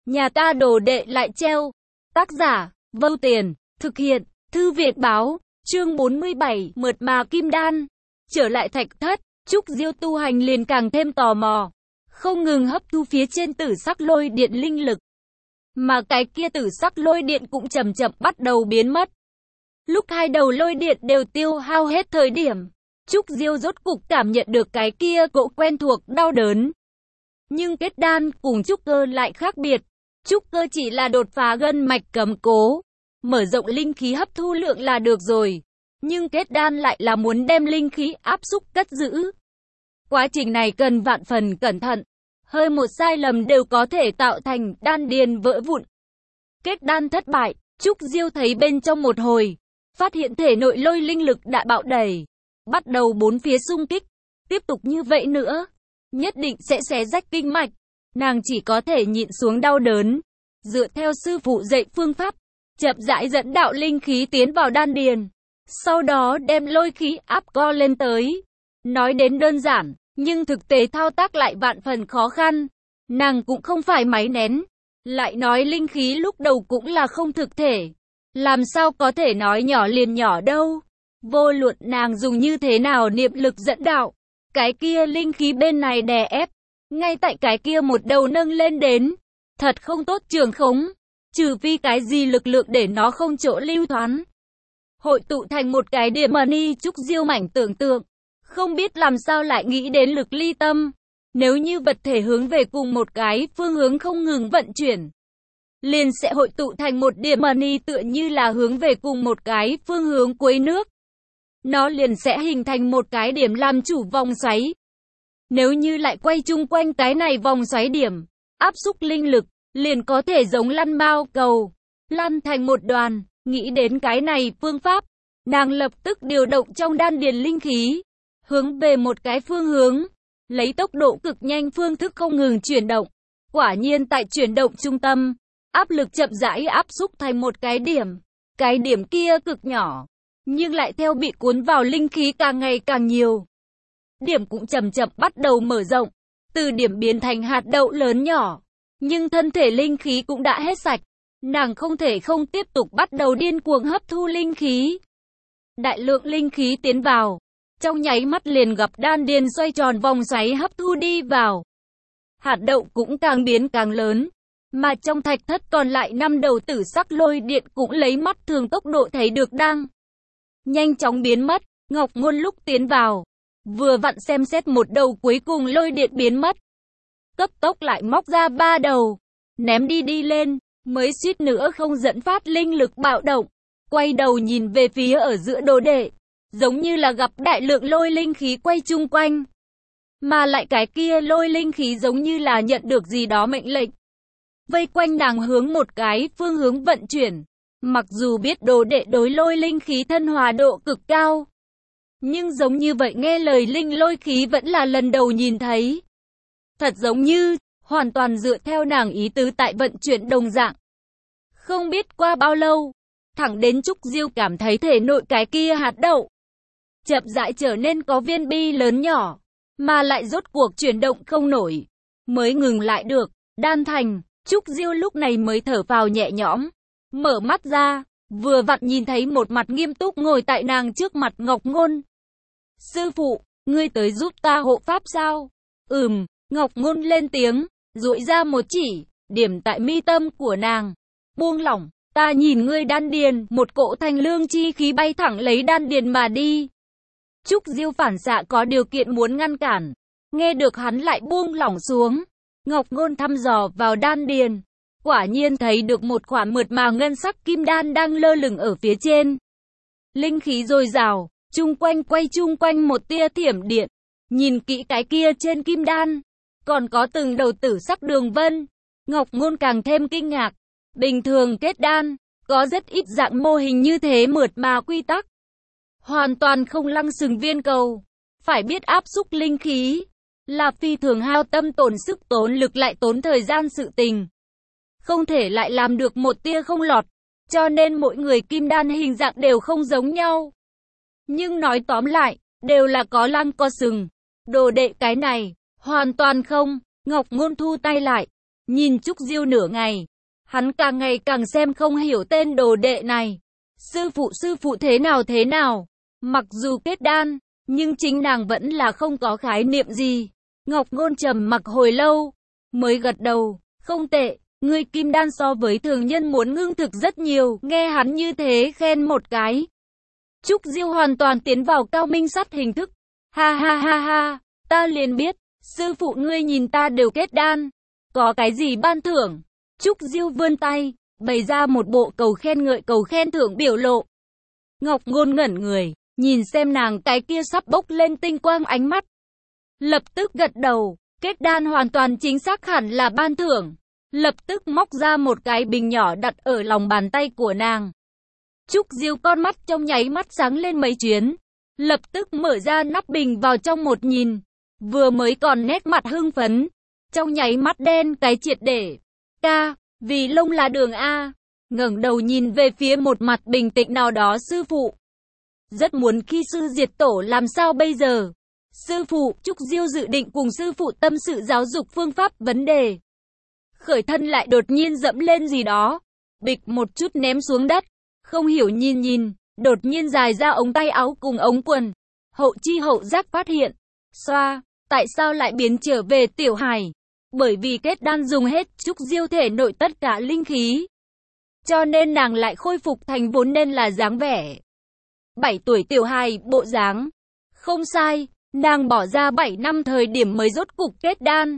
Nhà ta đồ đệ lại treo. Tác giả, Vâu Tiền, thực hiện, Thư viện báo, chương 47, mượt mà kim đan. Trở lại thạch thất, Trúc Diêu tu hành liền càng thêm tò mò, không ngừng hấp thu phía trên tử sắc lôi điện linh lực. Mà cái kia tử sắc lôi điện cũng chậm chậm bắt đầu biến mất. Lúc hai đầu lôi điện đều tiêu hao hết thời điểm, Trúc Diêu rốt cục cảm nhận được cái kia cỗ quen thuộc đau đớn. Nhưng kết đan cùng trúc cơ lại khác biệt. Trúc cơ chỉ là đột phá gân mạch cầm cố, mở rộng linh khí hấp thu lượng là được rồi. Nhưng kết đan lại là muốn đem linh khí áp xúc cất giữ. Quá trình này cần vạn phần cẩn thận. Hơi một sai lầm đều có thể tạo thành đan điền vỡ vụn. Kết đan thất bại, Trúc Diêu thấy bên trong một hồi, phát hiện thể nội lôi linh lực đã bạo đẩy, bắt đầu bốn phía xung kích. Tiếp tục như vậy nữa, nhất định sẽ xé rách kinh mạch. Nàng chỉ có thể nhịn xuống đau đớn, dựa theo sư phụ dạy phương pháp, chậm rãi dẫn đạo linh khí tiến vào đan điền, sau đó đem lôi khí áp co lên tới. Nói đến đơn giản, nhưng thực tế thao tác lại vạn phần khó khăn. Nàng cũng không phải máy nén, lại nói linh khí lúc đầu cũng là không thực thể, làm sao có thể nói nhỏ liền nhỏ đâu. Vô luận nàng dùng như thế nào niệm lực dẫn đạo, cái kia linh khí bên này đè ép, ngay tại cái kia một đầu nâng lên đến, thật không tốt trường khống, trừ phi cái gì lực lượng để nó không chỗ lưu thoán, hội tụ thành một cái điểm mani. Trúc Diêu mảnh tưởng tượng, không biết làm sao lại nghĩ đến lực ly tâm. Nếu như vật thể hướng về cùng một cái phương hướng không ngừng vận chuyển, liền sẽ hội tụ thành một điểm mani, tựa như là hướng về cùng một cái phương hướng cuối nước. Nó liền sẽ hình thành một cái điểm làm chủ vòng xoáy. Nếu như lại quay chung quanh cái này vòng xoáy điểm, áp xúc linh lực, liền có thể giống lăn mao cầu, lăn thành một đoàn. Nghĩ đến cái này phương pháp, nàng lập tức điều động trong đan điền linh khí, hướng về một cái phương hướng, lấy tốc độ cực nhanh phương thức không ngừng chuyển động. Quả nhiên tại chuyển động trung tâm, áp lực chậm rãi áp xúc thành một cái điểm kia cực nhỏ, nhưng lại theo bị cuốn vào linh khí càng ngày càng nhiều. Điểm cũng chậm chậm bắt đầu mở rộng, từ điểm biến thành hạt đậu lớn nhỏ, nhưng thân thể linh khí cũng đã hết sạch. Nàng không thể không tiếp tục bắt đầu điên cuồng hấp thu linh khí. Đại lượng linh khí tiến vào, trong nháy mắt liền gặp đan điền xoay tròn vòng xoáy hấp thu đi vào. Hạt đậu cũng càng biến càng lớn, mà trong thạch thất còn lại 5 đầu tử sắc lôi điện cũng lấy mắt thường tốc độ thấy được đang nhanh chóng biến mất. Ngọc Ngôn lúc tiến vào, vừa vặn xem xét một đầu cuối cùng lôi điện biến mất, cấp tốc lại móc ra 3 đầu, ném đi lên, mới suýt nữa không dẫn phát linh lực bạo động. Quay đầu nhìn về phía ở giữa đồ đệ, giống như là gặp đại lượng lôi linh khí quay chung quanh, mà lại cái kia lôi linh khí giống như là nhận được gì đó mệnh lệnh, vây quanh nàng hướng một cái phương hướng vận chuyển. Mặc dù biết đồ đệ đối lôi linh khí thân hòa độ cực cao, nhưng giống như vậy nghe lời linh lôi khí vẫn là lần đầu nhìn thấy. Thật giống như, hoàn toàn dựa theo nàng ý tứ tại vận chuyển đồng dạng. Không biết qua bao lâu, thẳng đến Trúc Diêu cảm thấy thể nội cái kia hạt đậu chậm rãi trở nên có viên bi lớn nhỏ, mà lại rốt cuộc chuyển động không nổi, mới ngừng lại được. Đan thành, Trúc Diêu lúc này mới thở phào nhẹ nhõm, mở mắt ra, vừa vặn nhìn thấy một mặt nghiêm túc ngồi tại nàng trước mặt Ngọc Ngôn. Sư phụ, ngươi tới giúp ta hộ pháp sao? Ngọc Ngôn lên tiếng, duỗi ra một chỉ, điểm tại mi tâm của nàng. Buông lỏng, ta nhìn ngươi đan điền, một cỗ thanh lương chi khí bay thẳng lấy đan điền mà đi. Trúc Diêu phản xạ có điều kiện muốn ngăn cản, nghe được hắn lại buông lỏng xuống. Ngọc Ngôn thăm dò vào đan điền, quả nhiên thấy được một quả mượt mà ngân sắc kim đan đang lơ lửng ở phía trên. Linh khí dồi dào, quay chung quanh một tia thiểm điện. Nhìn kỹ cái kia trên kim đan, còn có từng đầu tử sắc đường vân. Ngọc Ngôn càng thêm kinh ngạc. Bình thường kết đan, có rất ít dạng mô hình như thế mượt mà quy tắc. Hoàn toàn không lăng xừng viên cầu. Phải biết áp xúc linh khí là phi thường hao tâm tổn sức tốn lực lại tốn thời gian sự tình. Không thể lại làm được một tia không lọt. Cho nên mỗi người kim đan hình dạng đều không giống nhau. Nhưng nói tóm lại, đều là có lăng có sừng. Đồ đệ cái này, hoàn toàn không. Ngọc Ngôn thu tay lại, Nhìn Trúc Diêu nửa ngày, hắn càng ngày càng xem không hiểu tên đồ đệ này. Sư phụ thế nào? Mặc dù kết đan, nhưng chính nàng vẫn là không có khái niệm gì. Ngọc Ngôn trầm mặc hồi lâu, mới gật đầu, không tệ, ngươi kim đan so với thường nhân muốn ngưng thực rất nhiều, nghe hắn như thế khen một cái. Trúc Diêu hoàn toàn tiến vào cao minh sát hình thức. Ha ha ha ha, ta liền biết, sư phụ ngươi nhìn ta đều kết đan, có cái gì ban thưởng? Trúc Diêu vươn tay, bày ra một bộ cầu khen ngợi cầu khen thưởng biểu lộ. Ngọc Ngôn ngẩn người, nhìn xem nàng cái kia sắp bốc lên tinh quang ánh mắt. Lập tức gật đầu, kết đan hoàn toàn chính xác hẳn là ban thưởng. Lập tức móc ra một cái bình nhỏ đặt ở lòng bàn tay của nàng. Trúc Diêu con mắt trong nháy mắt sáng lên mấy chuyến. Lập tức mở ra nắp bình vào trong một nhìn. Vừa mới còn nét mặt hưng phấn. Trong nháy mắt đen cái triệt để. Ca, vì lông là đường A. Ngẩng đầu nhìn về phía một mặt bình tĩnh nào đó sư phụ. Rất muốn khi sư diệt tổ làm sao bây giờ? Sư phụ, Trúc Diêu dự định cùng sư phụ tâm sự giáo dục phương pháp vấn đề. Khởi thân lại đột nhiên dẫm lên gì đó. Bịch một chút ném xuống đất. Không hiểu nhìn, đột nhiên dài ra ống tay áo cùng ống quần. Hậu chi hậu giác phát hiện. Xoa, tại sao lại biến trở về tiểu hài? Bởi vì kết đan dùng hết Trúc Diêu thể nội tất cả linh khí. Cho nên nàng lại khôi phục thành vốn nên là dáng vẻ 7 tuổi tiểu hài bộ dáng. Không sai, nàng bỏ ra 7 năm thời điểm mới rốt cục kết đan.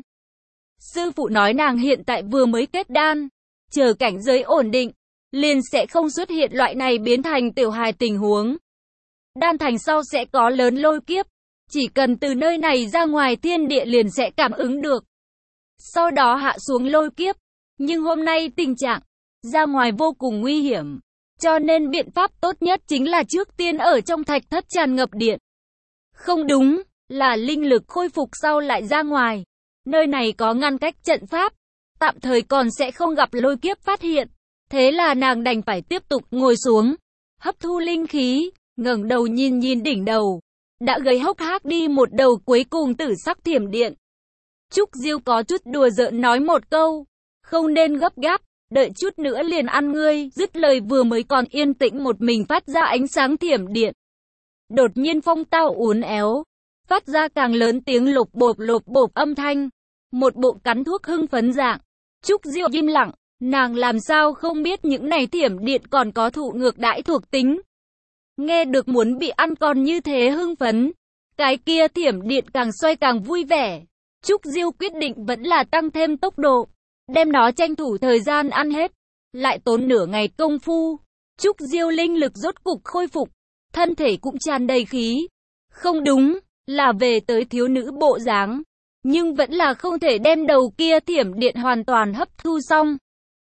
Sư phụ nói nàng hiện tại vừa mới kết đan, chờ cảnh giới ổn định, liền sẽ không xuất hiện loại này biến thành tiểu hài tình huống. Đan thành sau sẽ có lớn lôi kiếp, chỉ cần từ nơi này ra ngoài thiên địa liền sẽ cảm ứng được. Sau đó hạ xuống lôi kiếp, nhưng hôm nay tình trạng ra ngoài vô cùng nguy hiểm, cho nên biện pháp tốt nhất chính là trước tiên ở trong thạch thất tràn ngập điện. Không đúng, là linh lực khôi phục sau lại ra ngoài. Nơi này có ngăn cách trận pháp, tạm thời còn sẽ không gặp lôi kiếp phát hiện. Thế là nàng đành phải tiếp tục ngồi xuống, hấp thu linh khí, ngẩng đầu nhìn đỉnh đầu. Đã gây hốc hác đi một đầu cuối cùng tử sắc thiểm điện. Trúc Diêu có chút đùa giỡn nói một câu, không nên gấp gáp, đợi chút nữa liền ăn ngươi. Dứt lời vừa mới còn yên tĩnh một mình phát ra ánh sáng thiểm điện. Đột nhiên phong tao uốn éo, phát ra càng lớn tiếng lột bột âm thanh. Một bộ cắn thuốc hưng phấn dạng. Trúc Diêu im lặng, nàng làm sao không biết những này thiểm điện còn có thụ ngược đãi thuộc tính. Nghe được muốn bị ăn còn như thế hưng phấn. Cái kia thiểm điện càng xoay càng vui vẻ. Trúc Diêu quyết định vẫn là tăng thêm tốc độ, đem nó tranh thủ thời gian ăn hết. Lại tốn nửa ngày công phu, Trúc Diêu linh lực rốt cục khôi phục, thân thể cũng tràn đầy khí. Không đúng, là về tới thiếu nữ bộ dáng, nhưng vẫn là không thể đem đầu kia thiểm điện hoàn toàn hấp thu xong.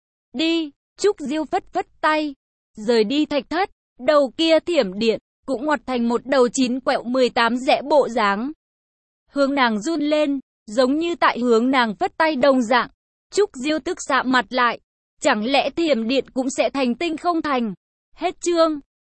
Đi, Trúc Diêu phất tay, rời đi thạch thất, đầu kia thiểm điện cũng ngoặt thành một đầu 9 quẹo 18 rẽ bộ dáng. Hướng nàng run lên, giống như tại hướng nàng phất tay đồng dạng. Trúc Diêu tức sạm mặt lại, chẳng lẽ thiểm điện cũng sẽ thành tinh không thành? Hết chương.